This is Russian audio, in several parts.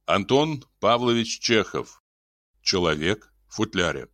Антон Павлович Чехов. Человек в футляре.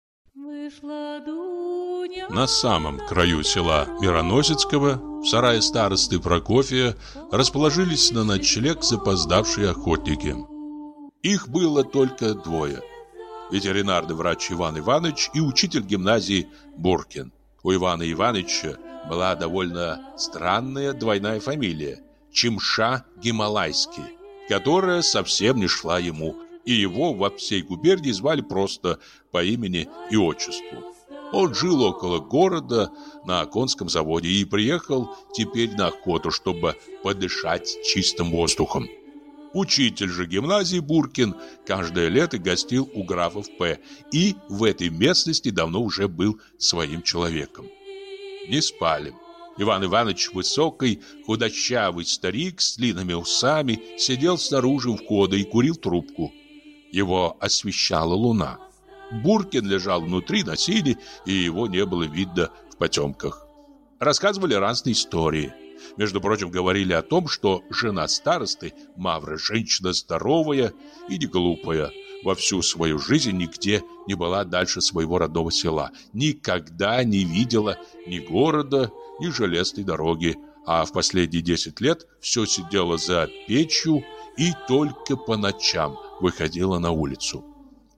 На самом краю села Мироносецкого, в сарае старосты Прокофия, расположились на ночлег запоздавшие охотники. Их было только двое: ветеринарный врач Иван Иванович и учитель гимназии Буркин. У Ивана Ивановича была довольно странная двойная фамилия – Чимша-Гималайский, которая совсем не шла ему, и его во всей губернии звали просто по имени и отчеству. Он жил около города на конском заводе и приехал теперь на охоту, чтобы подышать чистым воздухом. Учитель же гимназии Буркин каждое лето гостил у графов П. и в этой местности давно уже был своим человеком. Не спали. Иван Иванович, высокий, худощавый старик с длинными усами, сидел снаружи у входа и курил трубку. Его освещала луна. Буркин лежал внутри на сене, и его не было видно в потемках. Рассказывали разные истории. Между прочим, говорили о том, что жена старосты, Мавра, женщина здоровая и не глупая, во всю свою жизнь нигде не была дальше своего родного села, никогда не видела ни города, ни железной дороги, а в последние 10 лет все сидела за печью и только по ночам выходила на улицу.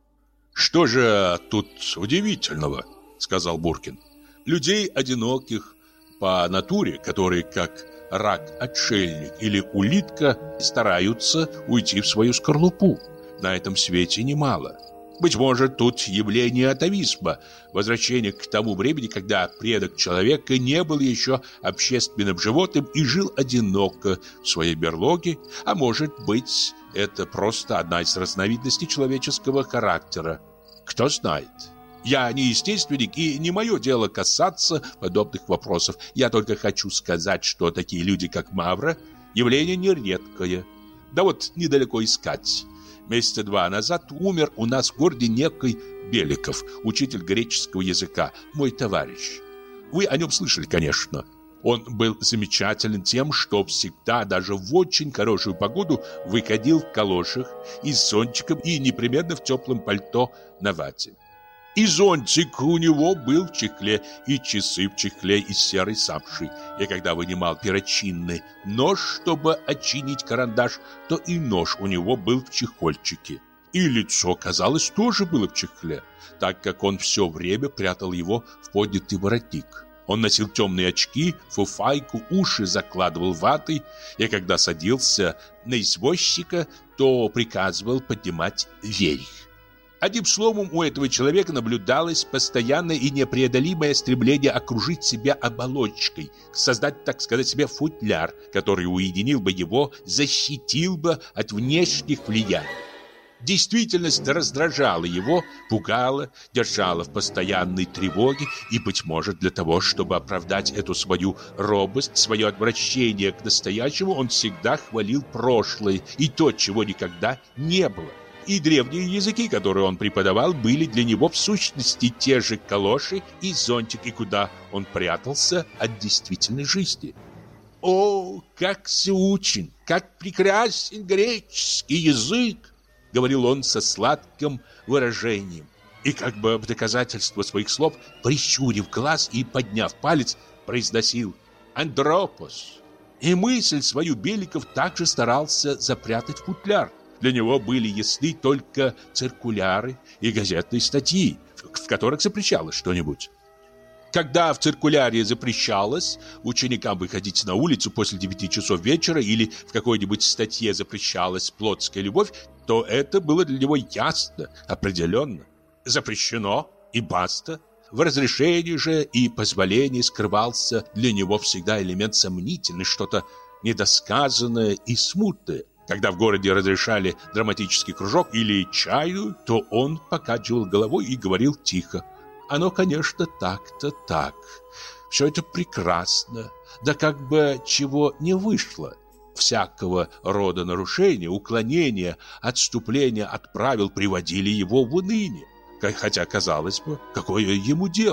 «Что же тут удивительного?» — сказал Буркин. «Людей одиноких по натуре, которые, как рак-отшельник или улитка, стараются уйти в свою скорлупу, на этом свете немало. Быть может, тут явление атовизма, возвращение к тому времени, когда предок человека не был еще общественным животным и жил одиноко в своей берлоге, а может быть, это просто одна из разновидностей человеческого характера. Кто знает? Я не естественник, и не мое дело касаться подобных вопросов. Я только хочу сказать, что такие люди, как Мавра, явление нередкое. Да вот недалеко искать. Месяца 2 назад умер у нас в городе некий Беликов, учитель греческого языка, мой товарищ. Вы о нем слышали, конечно. Он был замечателен тем, что всегда, даже в очень хорошую погоду, выходил в калошах и с зонтиком, и непременно в теплом пальто на вате. И зонтик у него был в чехле, и часы в чехле из серой самши. И когда вынимал перочинный нож, чтобы отчинить карандаш, то и нож у него был в чехольчике. И лицо, казалось, тоже было в чехле, так как он все время прятал его в поднятый воротник. Он носил темные очки, фуфайку, уши закладывал ватой, и когда садился на извозчика, то приказывал поднимать вверх. Одним словом, у этого человека наблюдалось постоянное и непреодолимое стремление окружить себя оболочкой, создать, так сказать, себе футляр, который уединил бы его, защитил бы от внешних влияний. Действительность раздражала его, пугала, держала в постоянной тревоге, и, быть может, для того, чтобы оправдать эту свою робость, свое отвращение к настоящему, он всегда хвалил прошлое и то, чего никогда не было. И древние языки, которые он преподавал, были для него в сущности те же калоши и зонтик, и куда он прятался от действительной жизни. «О, как заучен, как прекрасен греческий язык!» — говорил он со сладким выражением. И как бы в доказательство своих слов, прищурив глаз и подняв палец, произносил «Андропос». И мысль свою Беликов также старался запрятать в футляр. Для него были ясны только циркуляры и газетные статьи, в которых запрещалось что-нибудь. Когда в циркуляре запрещалось ученикам выходить на улицу после 9 часов вечера или в какой-нибудь статье запрещалась плотская любовь, то это было для него ясно, определенно. Запрещено и баста. В разрешении же и позволении скрывался для него всегда элемент сомнительный, что-то недосказанное и смутное. Когда в городе разрешали драматический кружок или чаю, то он покачивал головой и говорил тихо: «Оно, конечно, так-то так. Все это прекрасно. Да как бы чего не вышло. Всякого рода нарушения, уклонения, отступления от правил приводили его в уныние. Хотя, казалось бы, какое ему дело?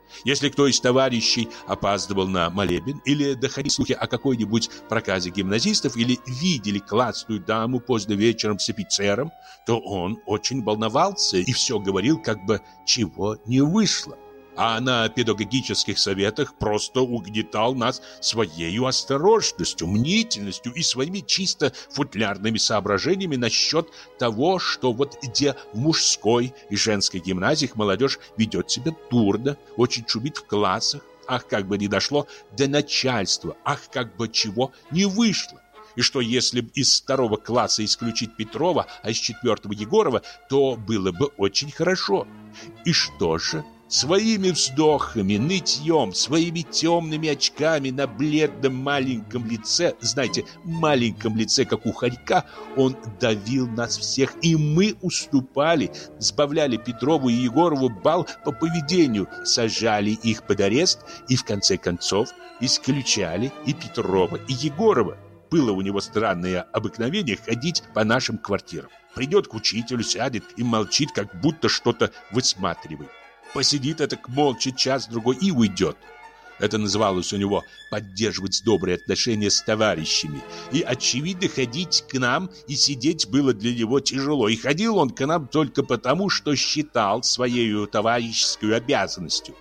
Если кто из товарищей опаздывал на молебен или доходили слухи о какой-нибудь проказе гимназистов или видели классную даму поздно вечером с офицером, то он очень волновался и все говорил, как бы чего не вышло. А на педагогических советах просто угнетал нас своей осторожностью, мнительностью и своими чисто футлярными соображениями насчет того, что вот где в мужской и женской гимназиях молодежь ведет себя дурно, очень шумит в классах, ах, как бы не дошло до начальства, ах, как бы чего не вышло. И что если из 2 класса исключить Петрова, а из 4 Егорова, то было бы очень хорошо. И что же? Своими вздохами, нытьем, своими темными очками на бледном маленьком лице, знаете, маленьком лице, как у хорька, он давил нас всех, и мы уступали, сбавляли Петрову и Егорову балл по поведению, сажали их под арест и, в конце концов, исключали и Петрова, и Егорова. Было у него странное обыкновение ходить по нашим квартирам. Придет к учителю, сядет и молчит, как будто что-то высматривает. Посидит этак молча час-другой и уйдет. Это называлось у него поддерживать добрые отношения с товарищами. И, очевидно, ходить к нам и сидеть было для него тяжело. И ходил он к нам только потому, что считал своей товарищеской обязанностью.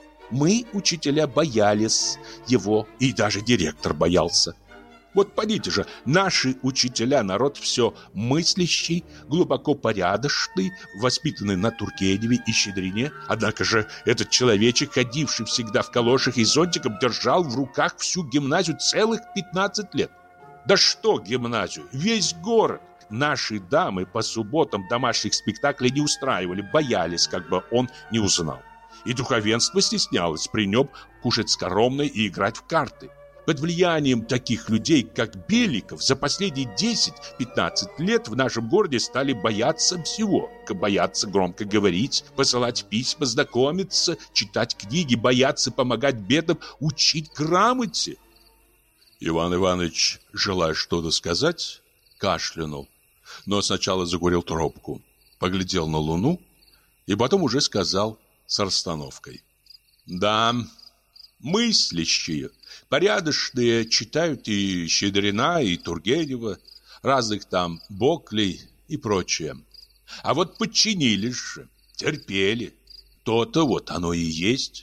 Мы, учителя, боялись его, и даже директор боялся. Вот подите же, наши учителя, народ все мыслящий, глубоко порядочный, воспитанный на Тургеневе и Щедрине. Однако же этот человечек, ходивший всегда в калошах и зонтиком, держал в руках всю гимназию целых 15 лет. Да что гимназию, весь город. Наши дамы по субботам домашних спектаклей не устраивали, боялись, как бы он не узнал. И духовенство стеснялось при нем кушать скоромное и играть в карты. Под влиянием таких людей, как Беликов, за последние 10-15 лет в нашем городе стали бояться всего. Бояться громко говорить, посылать письма, знакомиться, читать книги, бояться помогать бедным, учить грамоте. Иван Иванович, желая что-то сказать, кашлянул, но сначала закурил трубку, поглядел на луну и потом уже сказал с расстановкой: «Да, мыслящие, порядочные читают и Щедрина, и Тургенева, разных там Боклей и прочее. А вот подчинились же, терпели. То-то вот оно и есть.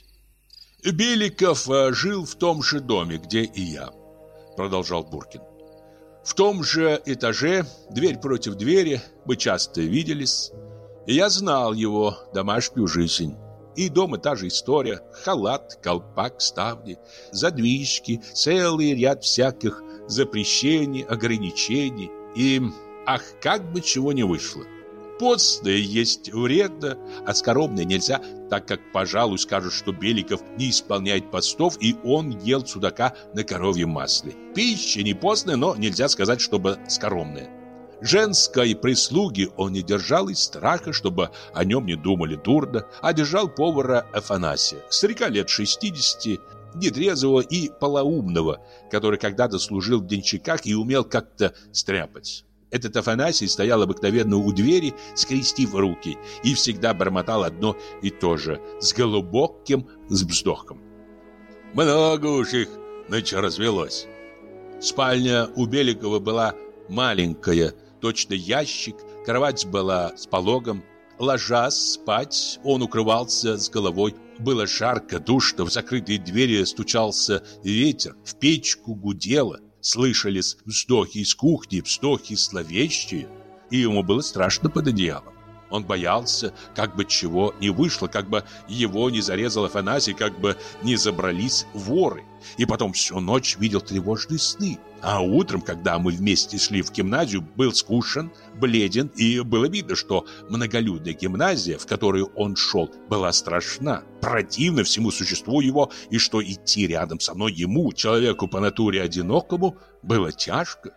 Беликов жил в том же доме, где и я», продолжал Буркин. «В том же этаже, дверь против двери, мы часто виделись, и я знал его домашнюю жизнь». И дома та же история: халат, колпак, ставни, задвижки, целый ряд всяких запрещений, ограничений. И, ах, как бы чего не вышло. Постное есть вредно, а скоромное нельзя, так как, пожалуй, скажут, что Беликов не исполняет постов, и он ел судака на коровьем масле. Пища не постная, но нельзя сказать, чтобы скоромная. Женской прислуги он не держал из страха, чтобы о нем не думали дурно, а держал повара Афанасия, старика лет 60, нетрезвого и полоумного, который когда-то служил в денщиках и умел как-то стряпать. Этот Афанасий стоял обыкновенно у двери, скрестив руки, и всегда бормотал одно и то же, с глубоким вздохом. Много уж их нынче развелось. Спальня у Беликова была маленькая, точно ящик, кровать была с пологом. Ложась спать, он укрывался с головой. Было жарко, душно, в закрытые двери стучался ветер, в печку гудело. Слышались вздохи из кухни, вздохи зловещие, и ему было страшно под одеялом. Он боялся, как бы чего не вышло, как бы его не зарезал Афанасий, как бы не забрались воры. И потом всю ночь видел тревожные сны. А утром, когда мы вместе шли в гимназию, был скушен, бледен, и было видно, что многолюдная гимназия, в которую он шел, была страшна, противна всему существу его, и что идти рядом со мной ему, человеку по натуре одинокому, было тяжко.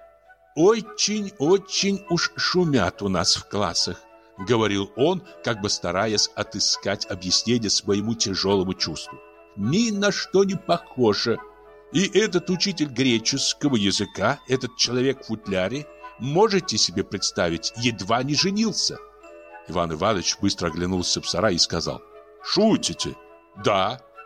«Очень-очень уж шумят у нас в классах», — говорил он, как бы стараясь отыскать объяснение своему тяжелому чувству. «Ни на что не похоже. И этот учитель греческого языка, этот человек в футляре, можете себе представить, едва не женился». Иван Иванович быстро оглянулся в сарай и сказал: «Шутите?» «Да,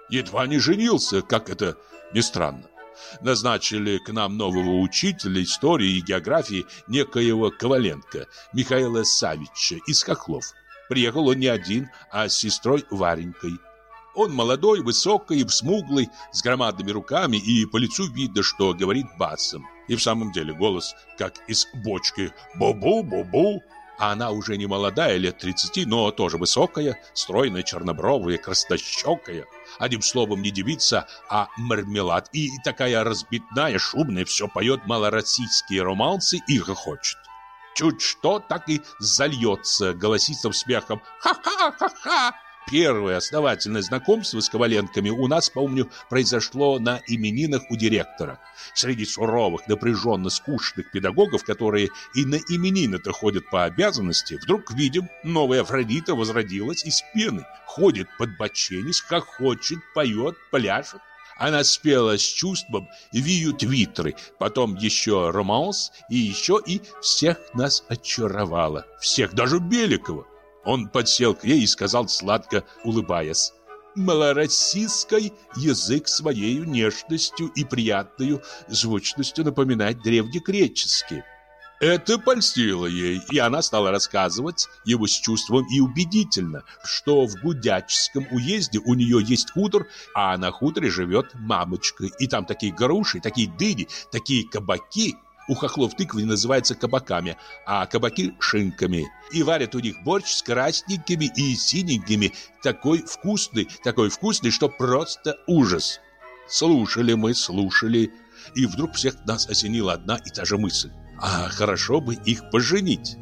Едва не женился, как это ни странно. Назначили к нам нового учителя истории и географии некоего Коваленко, Михаила Савича из Хохлов. Приехал он не один, а с сестрой Варенькой. Он молодой, высокий, смуглый, с громадными руками, и по лицу видно, что говорит басом. И в самом деле голос, как из бочки, «бу-бу-бу-бу». А она уже не молодая, лет 30, но тоже высокая, стройная, чернобровая, краснощекая. Одним словом, не девица, а мармелад. И такая разбитная, шумная, все поет малороссийские романсы и хохочет. Чуть что, так и зальется голосистым смехом. «Ха-ха-ха-ха!» Первое основательное знакомство с Коваленками у нас, помню, произошло на именинах у директора. Среди суровых, напряженно скучных педагогов, которые и на именины-то ходят по обязанности, вдруг видим, новая Афродита возродилась из пены, ходит подбоченись, хохочет, поет, пляшет. Она спела с чувством «Виют витры», потом еще романс, и еще и всех нас очаровала, всех, даже Беликова. Он подсел к ней и сказал, сладко улыбаясь: «Малороссийский язык своей нежностью и приятной звучностью напоминает древнегреческий». Это польстило ей, и она стала рассказывать ему с чувством и убедительно, что в Гудячском уезде у нее есть хутор, а на хуторе живет мамочка, и там такие груши, такие дыни, такие кабаки. У хохлов тыквы называются кабаками, а кабаки – шинками. И варят у них борщ с красненькими и синенькими, такой вкусный, что просто ужас. Слушали мы, и вдруг всех нас осенила одна и та же мысль. А хорошо бы их поженить.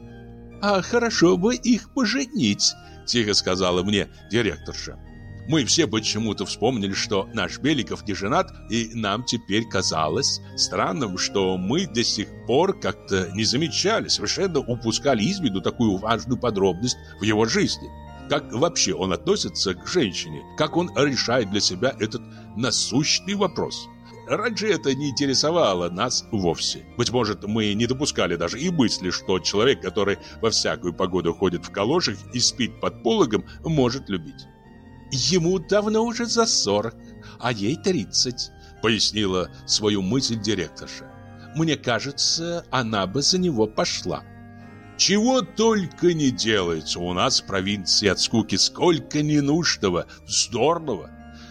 Тихо сказала мне директорша. Мы все почему-то вспомнили, что наш Беликов не женат, и нам теперь казалось странным, что мы до сих пор как-то не замечали, совершенно упускали из виду такую важную подробность в его жизни. Как вообще он относится к женщине, как он решает для себя этот насущный вопрос. Раньше это не интересовало нас вовсе. Быть может, мы не допускали даже и мысли, что человек, который во всякую погоду ходит в калошах и спит под пологом, может любить. «Ему давно уже за 40, а ей 30», — пояснила свою мысль директорша. «Мне кажется, она бы за него пошла». Чего только не делается у нас в провинции от скуки, сколько ненужного, вздорного.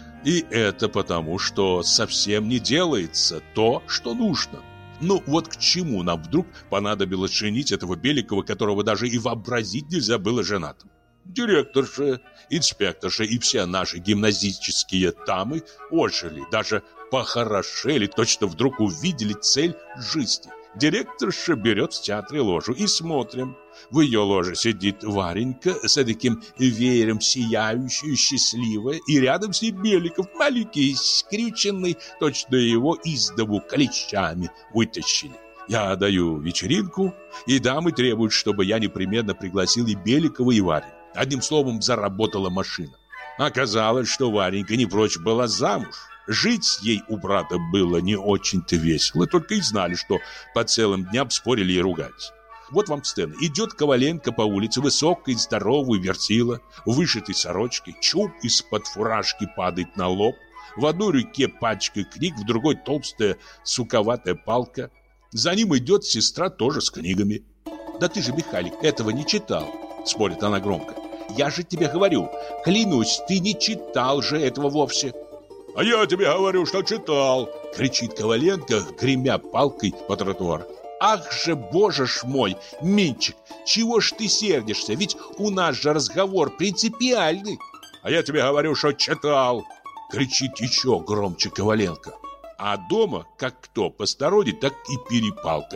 И это потому, что совсем не делается то, что нужно. Ну вот к чему нам вдруг понадобилось женить этого Беликова, которого даже и вообразить нельзя было женатым? Директорша, инспекторша и все наши гимназические дамы ожили, даже похорошели, точно вдруг увидели цель жизни. Директорша берет в театре ложу и смотрим. В ее ложе сидит Варенька с таким веером сияющая, счастливая, и рядом с ней Беликов, маленький, скрюченный, точно его из дому клещами вытащили. Я даю вечеринку, и дамы требуют, чтобы я непременно пригласил и Беликова, и Вареньку. Одним словом, заработала машина. Оказалось, что Варенька не прочь была замуж. Жить ей у брата было не очень-то весело, только и знали, что по целым дням спорили и ругались. Вот вам сцена. Идет Коваленко по улице, высокий, здоровый, вертила, вышитой сорочкой, чуб из-под фуражки падает на лоб, в одной руке пачка книг, в другой толстая суковатая палка. За ним идет сестра тоже с книгами. «Да ты же, Михалик, этого не читал», — спорит она громко. «Я же тебе говорю, клянусь, ты не читал же этого вовсе». «А я тебе говорю, что читал!» — кричит Коваленко, гремя палкой по тротуару. «Ах же, боже ж мой, Минчик, чего ж ты сердишься? Ведь у нас же разговор принципиальный!» «А я тебе говорю, что читал!» — кричит еще громче Коваленко. А дома, как кто посторонний, так и перепалка.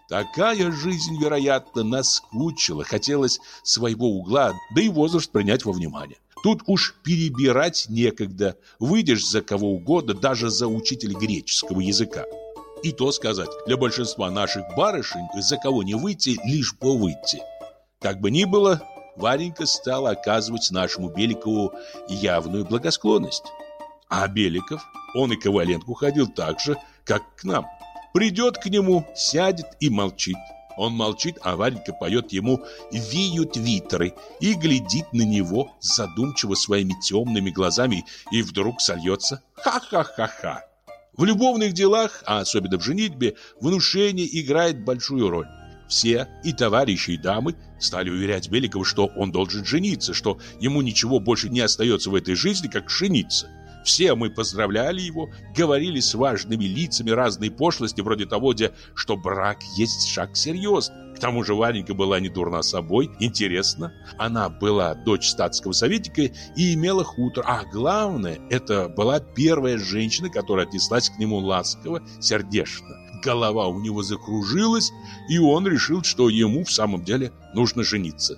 Такая жизнь, вероятно, наскучила. Хотелось своего угла, да и возраст принять во внимание. Тут уж перебирать некогда. Выйдешь за кого угодно, даже за учителя греческого языка. И то сказать, для большинства наших барышень за кого не выйти, лишь бы выйти. Как бы ни было, Варенька стала оказывать нашему Беликову явную благосклонность. А Беликов, он и Коваленко ходил так же, как к нам. Придет к нему, сядет и молчит. Он молчит, а Варенька поет ему «Веют витры» и глядит на него задумчиво своими темными глазами и вдруг сольется «Ха-ха-ха-ха». В любовных делах, а особенно в женитьбе, внушение играет большую роль. Все, и товарищи, и дамы, стали уверять Беликова, что он должен жениться, что ему ничего больше не остается в этой жизни, как жениться. Все мы поздравляли его, говорили с важными лицами разные пошлости, вроде того, что брак есть шаг серьезный. К тому же Варенька была не дурна собой, интересно. Она была дочь статского советника и имела хутор. А главное, это была первая женщина, которая отнеслась к нему ласково, сердечно. Голова у него закружилась, и он решил, что ему в самом деле нужно жениться.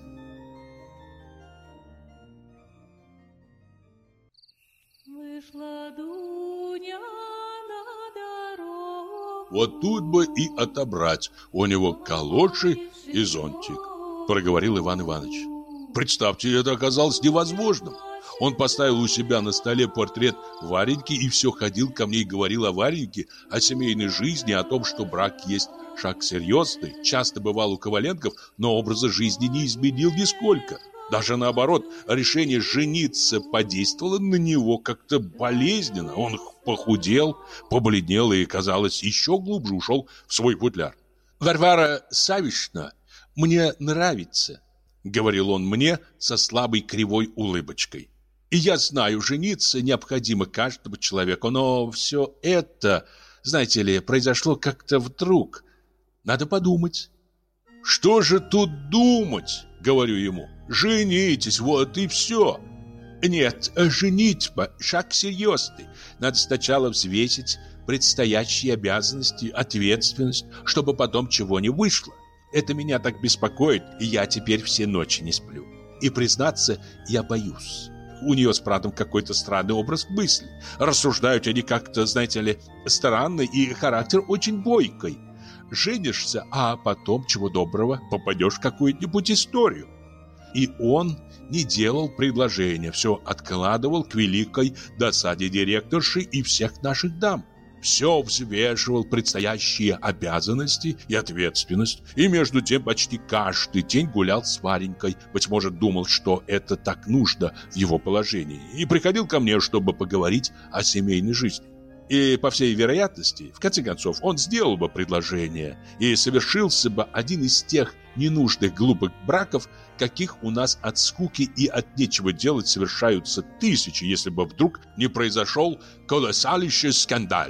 Вот тут бы и отобрать у него калоши и зонтик, проговорил Иван Иванович. Представьте, это оказалось невозможным. Он поставил у себя на столе портрет Вареньки и все ходил ко мне и говорил о Вареньке, о семейной жизни, о том, что брак есть шаг серьезный. Часто бывал у Коваленков, но образа жизни не изменил нисколько. Даже наоборот, решение жениться подействовало на него как-то болезненно. Он похудел, побледнел и, казалось, еще глубже ушел в свой футляр. «Варвара Савишна мне нравится», — говорил он мне со слабой кривой улыбочкой. «И я знаю, жениться необходимо каждому человеку, но все это, знаете ли, произошло как-то вдруг. Надо подумать». «Что же тут думать?» — говорю ему. «Женитесь, вот и все». «Нет, женитьба — шаг серьезный. Надо сначала взвесить предстоящие обязанности, ответственность, чтобы потом чего не вышло. Это меня так беспокоит, и я теперь все ночи не сплю. И, признаться, я боюсь. У нее с братом какой-то странный образ мысли. Рассуждают они как-то, знаете ли, странно, и характер очень бойкий. Женишься, а потом, чего доброго, попадешь в какую-нибудь историю». И он не делал предложения, все откладывал к великой досаде директорши и всех наших дам. Все взвешивал предстоящие обязанности и ответственность, и между тем почти каждый день гулял с Варенькой, быть может, думал, что это так нужно в его положении, и приходил ко мне, чтобы поговорить о семейной жизни. И, по всей вероятности, в конце концов, он сделал бы предложение, и совершился бы один из тех ненужных глупых браков, каких у нас от скуки и от нечего делать совершаются тысячи, если бы вдруг не произошел колоссальнейший скандал.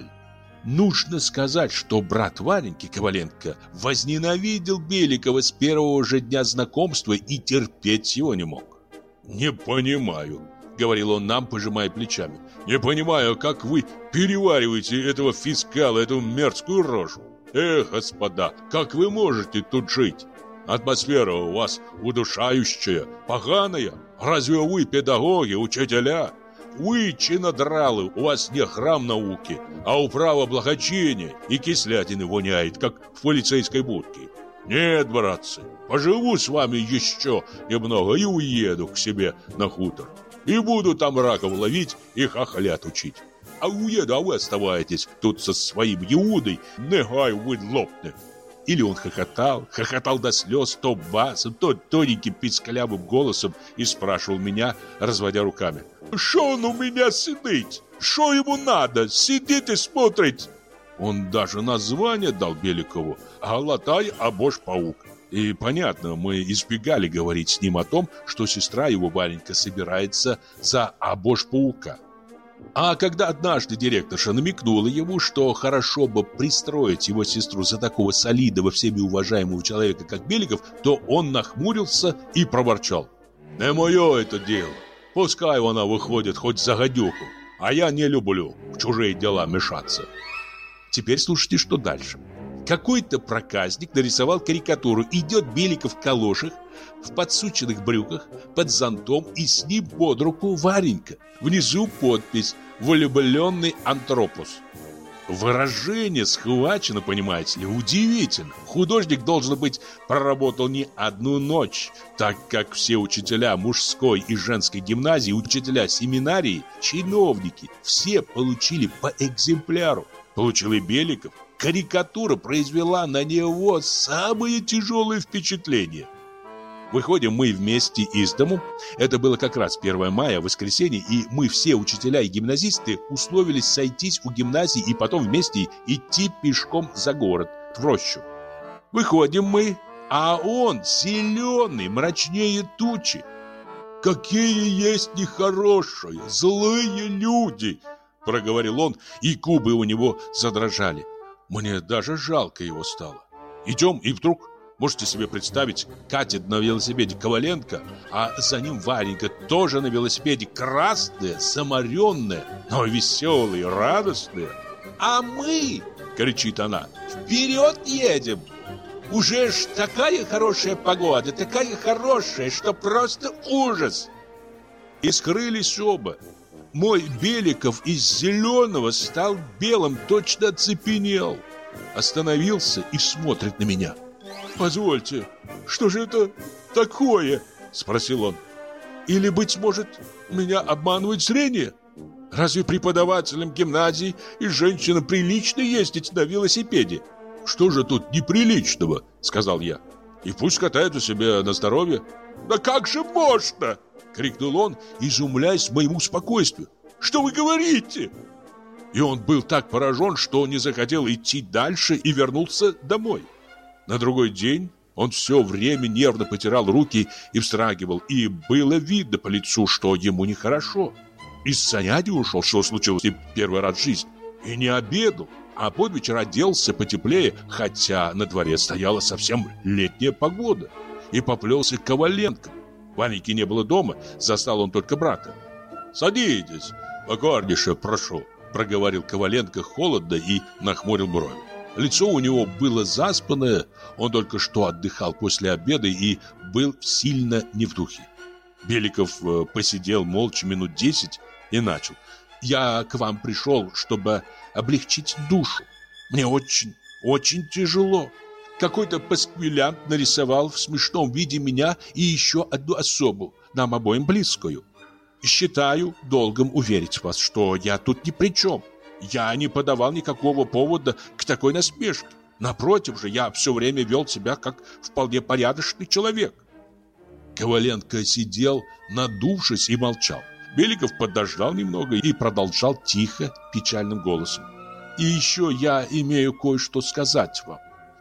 Нужно сказать, что брат Вареньки, Коваленко, возненавидел Беликова с первого же дня знакомства и терпеть его не мог. «Не понимаю», — говорил он нам, пожимая плечами. «Не понимаю, как вы перевариваете этого фискала, эту мерзкую рожу. Эх, господа, как вы можете тут жить? Атмосфера у вас удушающая, поганая. Разве вы педагоги, учителя? Вы чинодралы, у вас не храм науки, а управа благочиния, и кислятины воняет, как в полицейской будке. Нет, братцы, поживу с вами еще немного и уеду к себе на хутор. И буду там раков ловить и хохлят учить. А уеду, а вы оставайтесь тут со своим Иудой, негай вы лопны». Или он хохотал до слез, то басом, то тоненьким писклявым голосом, и спрашивал меня, разводя руками: «Шо он у меня сидит? Шо ему надо? Сидит и смотрит». Он даже название дал Беликову: «Галатай Абош-паук». И понятно, мы избегали говорить с ним о том, что сестра его Варенька собирается за Абош-паука. А когда однажды директорша намекнула ему, что хорошо бы пристроить его сестру за такого солидного, всеми уважаемого человека, как Беликов, то он нахмурился и проворчал: «Не мое это дело. Пускай она выходит хоть за гадюку, а я не люблю в чужие дела мешаться». Теперь слушайте, что дальше. Какой-то проказник нарисовал карикатуру. Идет Беликов в калошах, в подсученных брюках, под зонтом, и с ним под руку Варенька. Внизу подпись «Влюбленный антропус». Выражение схвачено, понимаете ли, удивительно. Художник, должен быть, проработал не одну ночь, так как все учителя мужской и женской гимназии, учителя семинарии, чиновники, все получили по экземпляру. Получил и Беликов. карикатура произвела на него самое тяжелое впечатление. Выходим мы вместе из дому. Это было как раз 1 мая, воскресенье, и мы все, учителя и гимназисты, условились сойтись у гимназии и потом вместе идти пешком за город, в рощу. Выходим мы, а он зеленый, мрачнее тучи. «Какие есть нехорошие, злые люди!» — проговорил он, и губы у него задрожали. Мне даже жалко его стало. Идем, и вдруг, можете себе представить, катит на велосипеде Коваленко, а за ним Варенька тоже на велосипеде, красная, замаренная, но веселая, радостная. «А мы, — кричит она, — вперед едем! Уже ж такая хорошая погода, такая хорошая, что просто ужас!» И скрылись оба. Мой Беликов из зеленого стал белым, точно оцепенел. Остановился и смотрит на меня. «Позвольте, что же это такое?» — спросил он. «Или, быть может, меня обманывает зрение? Разве преподавателям гимназии и женщинам прилично ездить на велосипеде?» «Что же тут неприличного?» — сказал я. «И пусть катают у себя на здоровье». «Да как же можно?» — крикнул он, изумляясь моему спокойствию. «Что вы говорите?» И он был так поражен, что не захотел идти дальше и вернулся домой. На другой день он все время нервно потирал руки и вздрагивал, и было видно по лицу, что ему нехорошо. Из занятий ушел, что случилось и первый раз в жизни, и не обедал, а под вечер оделся потеплее, хотя на дворе стояла совсем летняя погода, и поплелся к Коваленко. Ваньки не было дома, застал он только брата. «Садитесь, покорнейше прошу», — проговорил Коваленко холодно и нахмурил брови. Лицо у него было заспанное, он только что отдыхал после обеда и был сильно не в духе. Беликов посидел молча минут 10 и начал. «Я к вам пришел, чтобы облегчить душу. Мне очень, очень тяжело. Какой-то пасквилянт нарисовал в смешном виде меня и еще одну особу, нам обоим близкую. Считаю долгом уверить вас, что я тут ни при чем. Я не подавал никакого повода к такой насмешке. Напротив же, я все время вел себя как вполне порядочный человек». Коваленко сидел, надувшись, и молчал. Беликов подождал немного и продолжал тихо, печальным голосом. «И еще я имею кое-что сказать вам.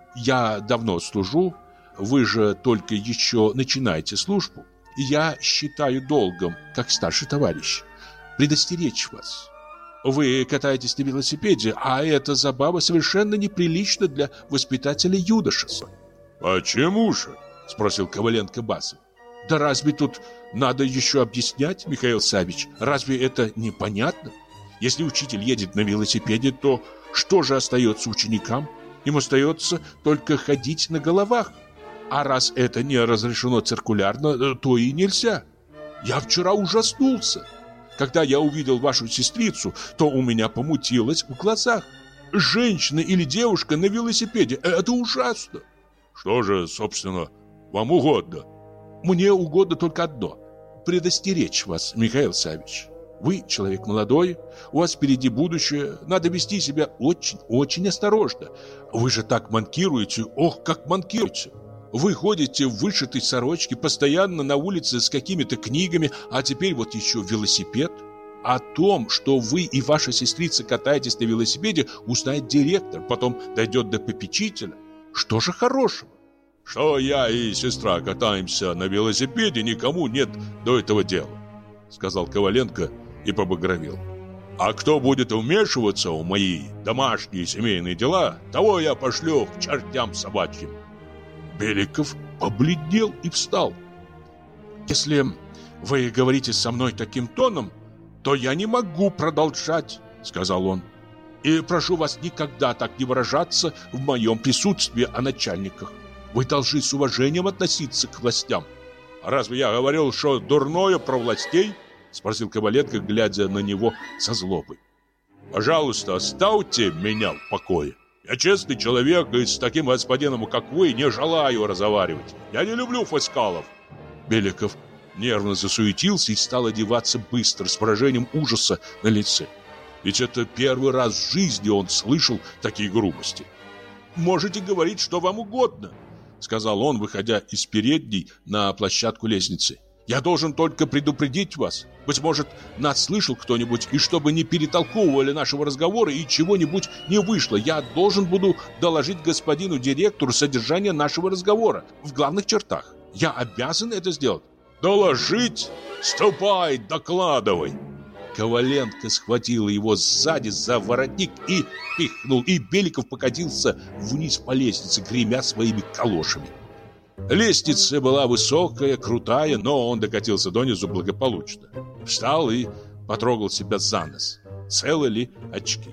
Я давно служу, вы же только еще начинаете службу, и я считаю долгом, как старший товарищ, предостеречь вас. Вы катаетесь на велосипеде, а эта забава совершенно неприлична для воспитателя юношества». «Почему же?» — спросил Коваленко басом. «Да разве тут надо еще объяснять, Михаил Саввич? Разве это непонятно? Если учитель едет на велосипеде, то что же остается ученикам? Им остается только ходить на головах. А раз это не разрешено циркулярно, то и нельзя. Я вчера ужаснулся. Когда я увидел вашу сестрицу, то у меня помутилось в глазах. Женщина или девушка на велосипеде – это ужасно». «Что же, собственно, вам угодно?» «Мне угодно только одно – предостеречь вас, Михаил Саввич. Вы человек молодой, у вас впереди будущее, надо вести себя очень-очень осторожно. Вы же так манкируете, ох, как манкируете. Вы ходите в вышитой сорочке, постоянно на улице с какими-то книгами, а теперь вот еще велосипед. О том, что вы и ваша сестрица катаетесь на велосипеде, узнает директор, потом дойдет до попечителя. Что же хорошего?» «Что я и сестра катаемся на велосипеде, никому нет до этого дела», — сказал Коваленко и побагровел. «А кто будет вмешиваться в мои домашние семейные дела, того я пошлю к чертям собачьим». Беликов побледнел и встал. «Если вы говорите со мной таким тоном, то я не могу продолжать», — сказал он. «И прошу вас никогда так не выражаться в моем присутствии о начальниках. Вы должны с уважением относиться к властям». «Разве я говорил, что дурное про властей?» — спросил Коваленко, глядя на него со злобой. «Пожалуйста, оставьте меня в покое. Я честный человек, и с таким господином, как вы, не желаю разговаривать. Я не люблю фискалов». Беликов нервно засуетился и стал одеваться быстро, с выражением ужаса на лице. Ведь это первый раз в жизни он слышал такие грубости. «Можете говорить, что вам угодно», — сказал он, выходя из передней на площадку лестницы. «Я должен только предупредить вас. Быть может, нас слышал кто-нибудь, и чтобы не перетолковывали нашего разговора и чего-нибудь не вышло, я должен буду доложить господину директору содержание нашего разговора в главных чертах. Я обязан это сделать». «Доложить? Ступай, докладывай!» Коваленко схватила его сзади за воротник и пихнул, и Беликов покатился вниз по лестнице, гремя своими калошами. Лестница была высокая, крутая, но он докатился донизу благополучно. Встал и потрогал себя за нос, целы ли очки.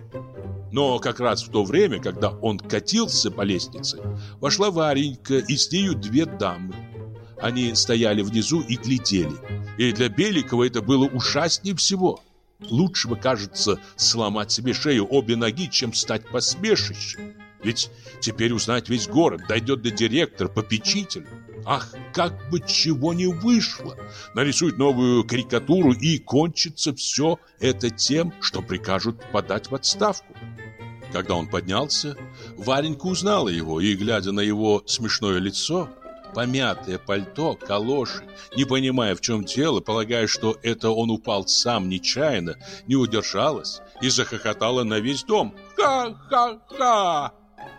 Но как раз в то время, когда он катился по лестнице, вошла Варенька и с нею две дамы. Они стояли внизу и глядели, и для Беликова это было ужаснее всего. Лучше бы, кажется, сломать себе шею обе ноги, чем стать посмешищем. Ведь теперь узнать весь город, дойдет до директора, попечителя. Ах, как бы чего не вышло! Нарисуют новую карикатуру, и кончится все это тем, что прикажут подать в отставку. Когда он поднялся, Варенька узнала его, и, глядя на его смешное лицо, помятое пальто, калоши, не понимая, в чем дело, полагая, что это он упал сам нечаянно, не удержалась и захохотала на весь дом. «Ха-ха-ха!»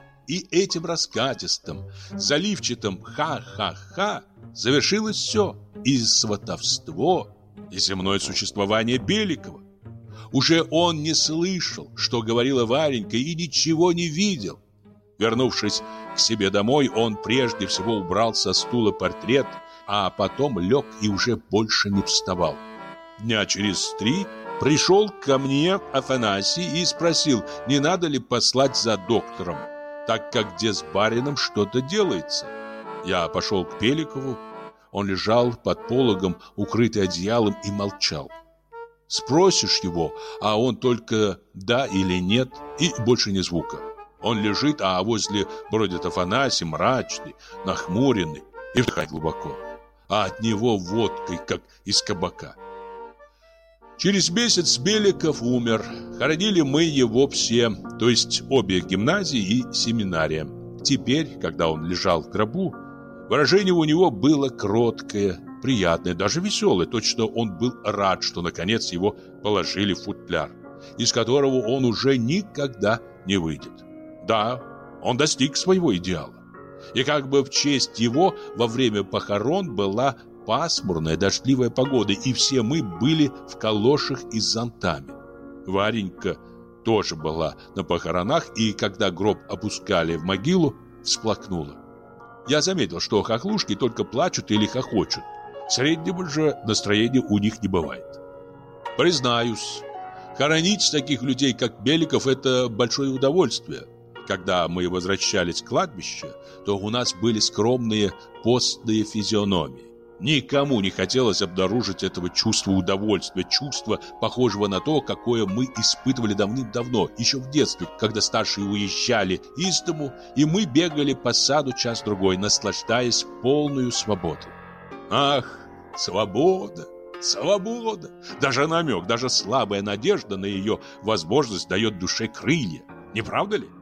И этим раскатистым, заливчатым «ха-ха-ха» завершилось все: и сватовство, и земное существование Беликова. Уже он не слышал, что говорила Варенька, и ничего не видел. Вернувшись к себе домой, он прежде всего убрал со стула портрет, а потом лег и уже больше не вставал. Дня через 3 пришел ко мне Афанасий и спросил, не надо ли послать за доктором, так как где с барином что-то делается. Я пошел к Беликову. Он лежал под пологом, укрытый одеялом, и молчал. Спросишь его, а он только «да» или «нет», и больше ни звука. Он лежит, а возле бродит Афанасий, мрачный, нахмуренный, и вдыхает глубоко. А от него водкой, как из кабака. Через месяц Беликов умер. Хоронили мы его все, то есть обе гимназии и семинария. Теперь, когда он лежал в гробу, выражение у него было кроткое, приятное, даже веселое. Точно он был рад, что наконец его положили в футляр, из которого он уже никогда не выйдет. Да, он достиг своего идеала. И как бы в честь его во время похорон была пасмурная дождливая погода, и все мы были в калошах и с зонтами. Варенька тоже была на похоронах, и когда гроб опускали в могилу, всплакнула. Я заметил, что хохлушки только плачут или хохочут. Среднего же настроения у них не бывает. Признаюсь, хоронить таких людей, как Беликов, это большое удовольствие. Когда мы возвращались с кладбища, то у нас были скромные постные физиономии. Никому не хотелось обнаружить этого чувства удовольствия, чувства, похожего на то, какое мы испытывали давным-давно, еще в детстве, когда старшие уезжали из дому, и мы бегали по саду час-другой, наслаждаясь полной свободой. Ах, свобода! Свобода! Даже намек, даже слабая надежда на ее возможность дает душе крылья. Не правда ли?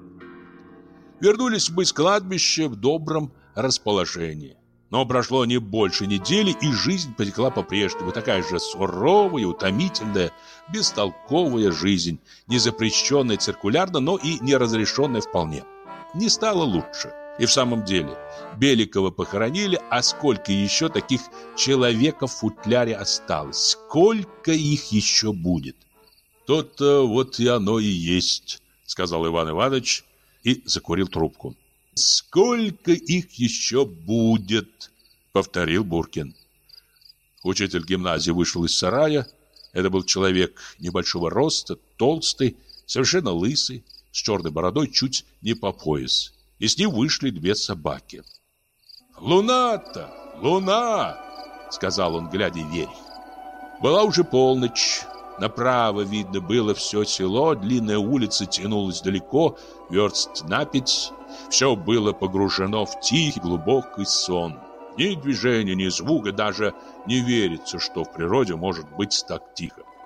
Вернулись мы с кладбища в добром расположении. Но прошло не больше недели, и жизнь потекла по-прежнему. Такая же суровая, утомительная, бестолковая жизнь, не запрещенная циркулярно, но и не разрешенная вполне. Не стало лучше. И в самом деле, Беликова похоронили, а сколько еще таких человеков в футляре осталось? Сколько их еще будет? То-то вот и оно и есть, сказал Иван Иванович и закурил трубку. «Сколько их еще будет?» — повторил Буркин. Учитель гимназии вышел из сарая. Это был человек небольшого роста, толстый, совершенно лысый, с черной бородой чуть не по пояс. И с ним вышли две собаки. «Луна-то! Луна!» — сказал он, глядя вверх. Была уже полночь. Направо видно было все село, длинная улица тянулась далеко, верст на 5. Все было погружено в тихий глубокий сон. Ни движения, ни звука, даже не верится, что в природе может быть так тихо.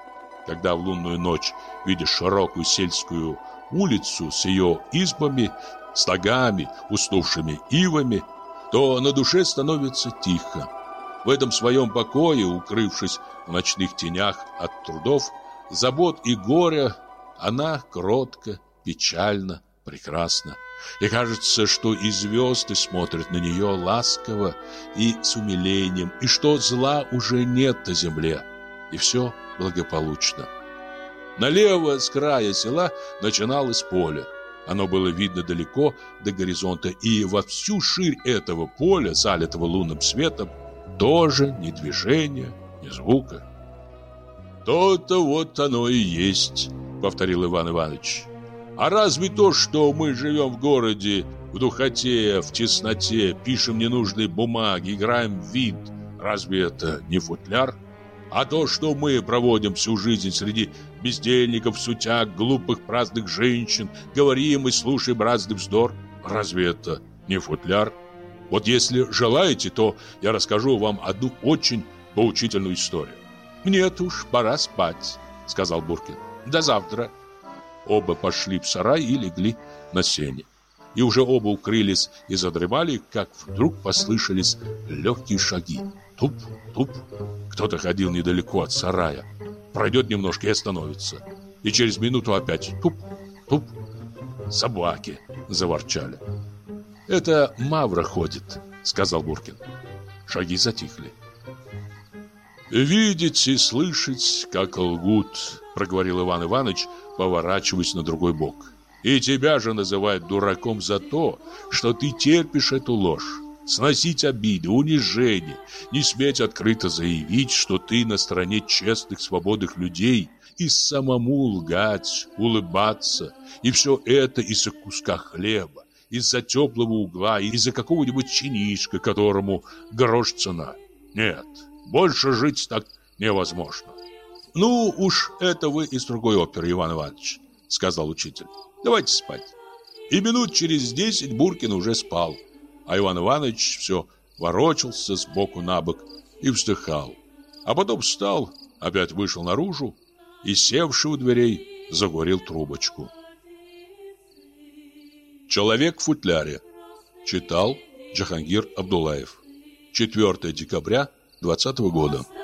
когда в лунную ночь видишь широкую сельскую улицу с ее избами, слогами, уснувшими ивами, то на душе становится тихо. В этом своем покое, укрывшись в ночных тенях от трудов, забот и горя, она кротко, печально, прекрасна. И кажется, что и звезды смотрят на нее ласково и с умилением, и что зла уже нет на земле, и все благополучно. Налево с края села начиналось поле. Оно было видно далеко до горизонта, и во всю ширь этого поля, залитого лунным светом, тоже ни движения, ни звука. «То-то вот оно и есть», — повторил Иван Иванович. «А разве то, что мы живем в городе, в духоте, в тесноте, пишем ненужные бумаги, играем в винт, разве это не футляр? А то, что мы проводим всю жизнь среди бездельников, сутяг, глупых праздных женщин, говорим и слушаем разный вздор, разве это не футляр? Вот если желаете, то я расскажу вам одну очень поучительную историю». «Нет уж, пора спать», — сказал Буркин. «До завтра». Оба пошли в сарай и легли на сене. И уже оба укрылись и задремали, как вдруг послышались легкие шаги. Туп-туп. Кто-то ходил недалеко от сарая. Пройдет немножко и остановится. И через минуту опять туп-туп. Собаки заворчали. «Это Мавра ходит», — сказал Буркин. Шаги затихли. «Видеть и слышать, как лгут», — проговорил Иван Иванович, поворачиваясь на другой бок. «И тебя же называют дураком за то, что ты терпишь эту ложь. Сносить обиды, унижения, не сметь открыто заявить, что ты на стороне честных, свободных людей, и самому лгать, улыбаться, и все это из-за куска хлеба, из-за теплого угла, из-за какого-нибудь чинишка, которому грош цена. Нет, больше жить так невозможно». «Ну уж это вы из другой оперы, Иван Иванович», — сказал учитель. «Давайте спать». И минут через 10 Буркин уже спал, а Иван Иванович все ворочался с боку на бок и вздыхал. А потом встал, опять вышел наружу и, севший у дверей, закурил трубочку. «Человек в футляре». Читал Джахангир Абдуллаев. 4 декабря 2020 года.